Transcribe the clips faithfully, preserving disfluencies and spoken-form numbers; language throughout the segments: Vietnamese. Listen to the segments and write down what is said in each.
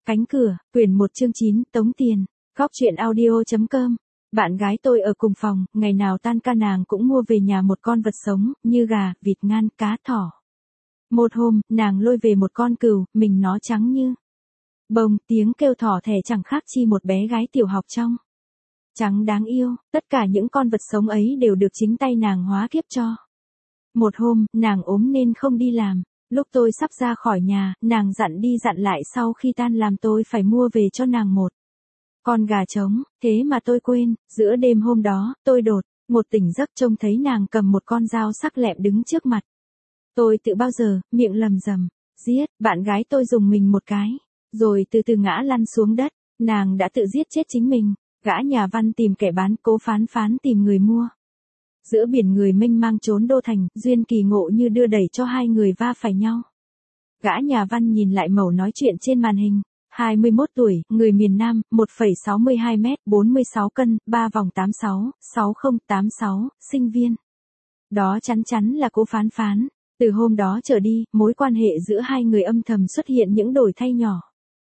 Cánh cửa, quyển một chương chín, tống tiền. Góc truyện audio chấm com. Bạn gái tôi ở cùng phòng, ngày nào tan ca nàng cũng mua về nhà một con vật sống, như gà, vịt, ngan, cá, thỏ. Một hôm, nàng lôi về một con cừu, mình nó trắng như bông, tiếng kêu thỏ thẻ chẳng khác chi một bé gái tiểu học trong. Trắng đáng yêu, tất cả những con vật sống ấy đều được chính tay nàng hóa kiếp cho. Một hôm, nàng ốm nên không đi làm. Lúc tôi sắp ra khỏi nhà, nàng dặn đi dặn lại sau khi tan làm tôi phải mua về cho nàng một con gà trống, thế mà tôi quên. Giữa đêm hôm đó, tôi đột một tỉnh giấc trông thấy nàng cầm một con dao sắc lẹm đứng trước mặt. Tôi tự bao giờ, miệng lầm rầm, giết. Bạn gái tôi dùng mình một cái, rồi từ từ ngã lăn xuống đất. Nàng đã tự giết chết chính mình. Gã nhà văn tìm kẻ bán, Cố Phán Phán tìm người mua. Giữa biển người mênh mang trốn đô thành, duyên kỳ ngộ như đưa đẩy cho hai người va phải nhau. Gã nhà văn nhìn lại mẩu nói chuyện trên màn hình. hai mươi mốt tuổi, người miền Nam, một phẩy sáu mươi hai mét, bốn mươi sáu cân, ba vòng tám sáu, sáu không tám sáu, sinh viên. Đó chắn chắn là Cố Phán Phán. Từ hôm đó trở đi, mối quan hệ giữa hai người âm thầm xuất hiện những đổi thay nhỏ.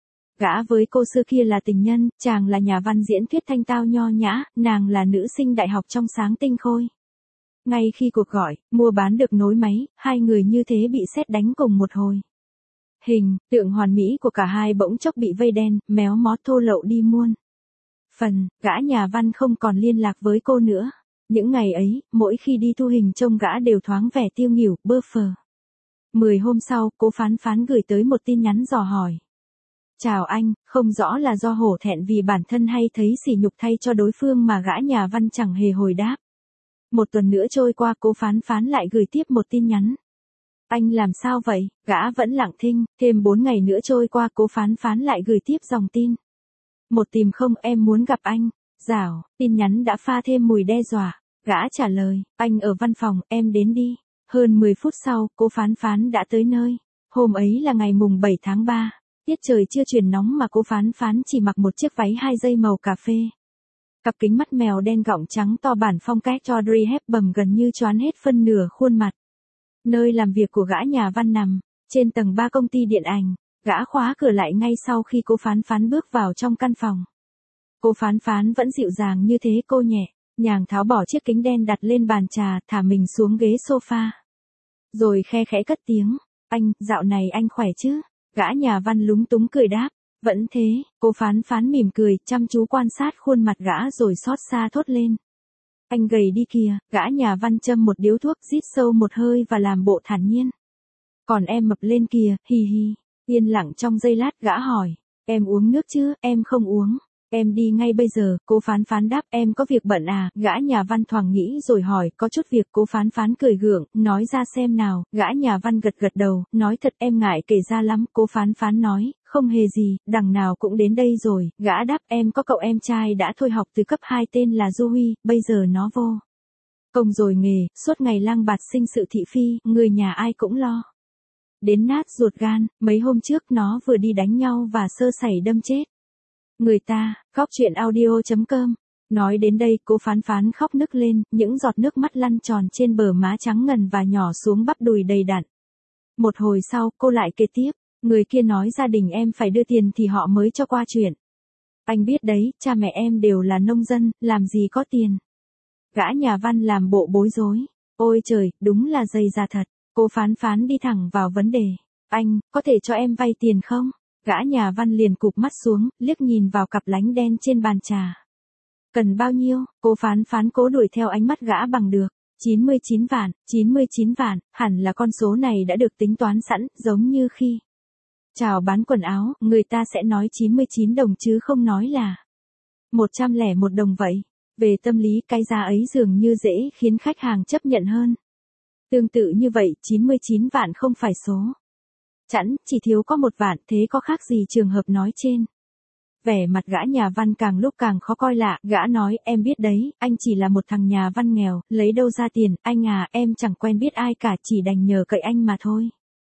Gã với cô xưa kia là tình nhân, chàng là nhà văn diễn thuyết thanh tao nho nhã, nàng là nữ sinh đại học trong sáng tinh khôi. Ngay khi cuộc gọi, mua bán được nối máy, hai người như thế bị sét đánh cùng một hồi. Hình, tượng hoàn mỹ của cả hai bỗng chốc bị vây đen, méo mó thô lậu đi muôn phần, gã nhà văn không còn liên lạc với cô nữa. Những ngày ấy, mỗi khi đi thu hình trông gã đều thoáng vẻ tiêu nghỉu, bơ phờ. Mười hôm sau, Cố Phán Phán gửi tới một tin nhắn dò hỏi. Chào anh, không rõ là do hổ thẹn vì bản thân hay thấy sỉ nhục thay cho đối phương mà gã nhà văn chẳng hề hồi đáp. Một tuần nữa trôi qua, Cố Phán Phán lại gửi tiếp một tin nhắn. Anh làm sao vậy? Gã vẫn lặng thinh. Thêm bốn ngày nữa trôi qua, Cố Phán Phán lại gửi tiếp dòng tin. Một tìm không, em muốn gặp anh. Dảo, tin nhắn đã pha thêm mùi đe dọa. Gã trả lời, anh ở văn phòng, em đến đi. Hơn mười phút sau, Cố Phán Phán đã tới nơi. Hôm ấy là ngày mùng bảy tháng ba. Tiết trời chưa chuyển nóng mà Cố Phán Phán chỉ mặc một chiếc váy hai dây màu cà phê. Cặp kính mắt mèo đen gọng trắng to bản phong cách Audrey Hepburn gần như choán hết phân nửa khuôn mặt. Nơi làm việc của gã nhà văn nằm trên tầng ba công ty điện ảnh. Gã khóa cửa lại ngay sau khi Cố Phán Phán bước vào trong căn phòng. Cố Phán Phán vẫn dịu dàng như thế, cô nhẹ nhàng tháo bỏ chiếc kính đen đặt lên bàn trà, thả mình xuống ghế sofa. Rồi khe khẽ cất tiếng, anh, dạo này anh khỏe chứ? Gã nhà văn lúng túng cười đáp, vẫn thế. Cố Phán Phán mỉm cười, chăm chú quan sát khuôn mặt gã rồi xót xa thốt lên. Anh gầy đi kìa. Gã nhà văn châm một điếu thuốc, rít sâu một hơi và làm bộ thản nhiên. Còn em mập lên kìa, hi hi. Yên lặng trong giây lát, gã hỏi, em uống nước chứ? Em không uống. Em đi ngay bây giờ. Cố Phán Phán đáp, em có việc bận à? Gã nhà văn thoáng nghĩ rồi hỏi, có chút việc. Cố Phán Phán cười gượng, nói ra xem nào. Gã nhà văn gật gật đầu, nói thật em ngại kể ra lắm. Cố Phán Phán nói, không hề gì, đằng nào cũng đến đây rồi. Gã đáp, em có cậu em trai đã thôi học từ cấp hai tên là Du Huy, bây giờ nó vô công rồi nghề, suốt ngày lang bạt sinh sự thị phi, người nhà ai cũng lo đến nát ruột gan. Mấy hôm trước nó vừa đi đánh nhau và sơ sẩy đâm chết người ta. Góc truyện audio chấm com. Nói đến đây, Cố Phán Phán khóc nức lên, những giọt nước mắt lăn tròn trên bờ má trắng ngần và nhỏ xuống bắp đùi đầy đặn. Một hồi sau, cô lại kể tiếp, người kia nói gia đình em phải đưa tiền thì họ mới cho qua chuyện. Anh biết đấy, cha mẹ em đều là nông dân, làm gì có tiền. Gã nhà văn làm bộ bối rối. Ôi trời, đúng là dày da thật. Cố Phán Phán đi thẳng vào vấn đề. Anh, có thể cho em vay tiền không? Gã nhà văn liền cụp mắt xuống, liếc nhìn vào cặp lánh đen trên bàn trà. Cần bao nhiêu? Cố Phán Phán cố đuổi theo ánh mắt gã bằng được. chín mươi chín vạn, chín mươi chín vạn, hẳn là con số này đã được tính toán sẵn, giống như khi chào bán quần áo, người ta sẽ nói chín mươi chín đồng chứ không nói là một trăm lẻ một đồng vậy. Về tâm lý, cái giá ấy dường như dễ khiến khách hàng chấp nhận hơn. Tương tự như vậy, chín mươi chín vạn không phải số chẵn, chỉ thiếu có một vạn, thế có khác gì trường hợp nói trên. Vẻ mặt gã nhà văn càng lúc càng khó coi lạ, gã nói, em biết đấy, anh chỉ là một thằng nhà văn nghèo, lấy đâu ra tiền, anh à, em chẳng quen biết ai cả, chỉ đành nhờ cậy anh mà thôi.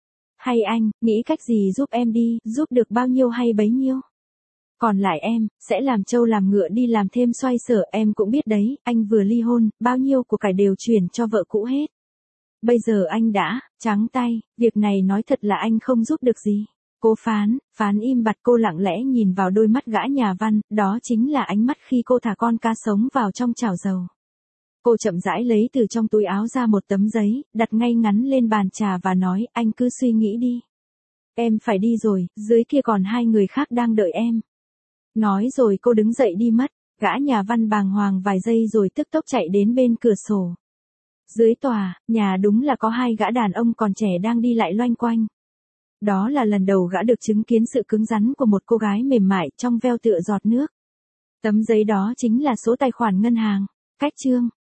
Hay anh, nghĩ cách gì giúp em đi, giúp được bao nhiêu hay bấy nhiêu. Còn lại em, sẽ làm trâu làm ngựa đi làm thêm xoay sở, em cũng biết đấy, anh vừa ly hôn, bao nhiêu của cải đều chuyển cho vợ cũ hết. Bây giờ anh đã trắng tay, việc này nói thật là anh không giúp được gì. Cô Phán, Phán im bặt, cô lặng lẽ nhìn vào đôi mắt gã nhà văn, đó chính là ánh mắt khi cô thả con cá sống vào trong chảo dầu. Cô chậm rãi lấy từ trong túi áo ra một tấm giấy, đặt ngay ngắn lên bàn trà và nói, anh cứ suy nghĩ đi. Em phải đi rồi, dưới kia còn hai người khác đang đợi em. Nói rồi cô đứng dậy đi mất, gã nhà văn bàng hoàng vài giây rồi tức tốc chạy đến bên cửa sổ. Dưới tòa, nhà đúng là có hai gã đàn ông còn trẻ đang đi lại loanh quanh. Đó là lần đầu gã được chứng kiến sự cứng rắn của một cô gái mềm mại trong veo tựa giọt nước. Tấm giấy đó chính là số tài khoản ngân hàng. Cách chương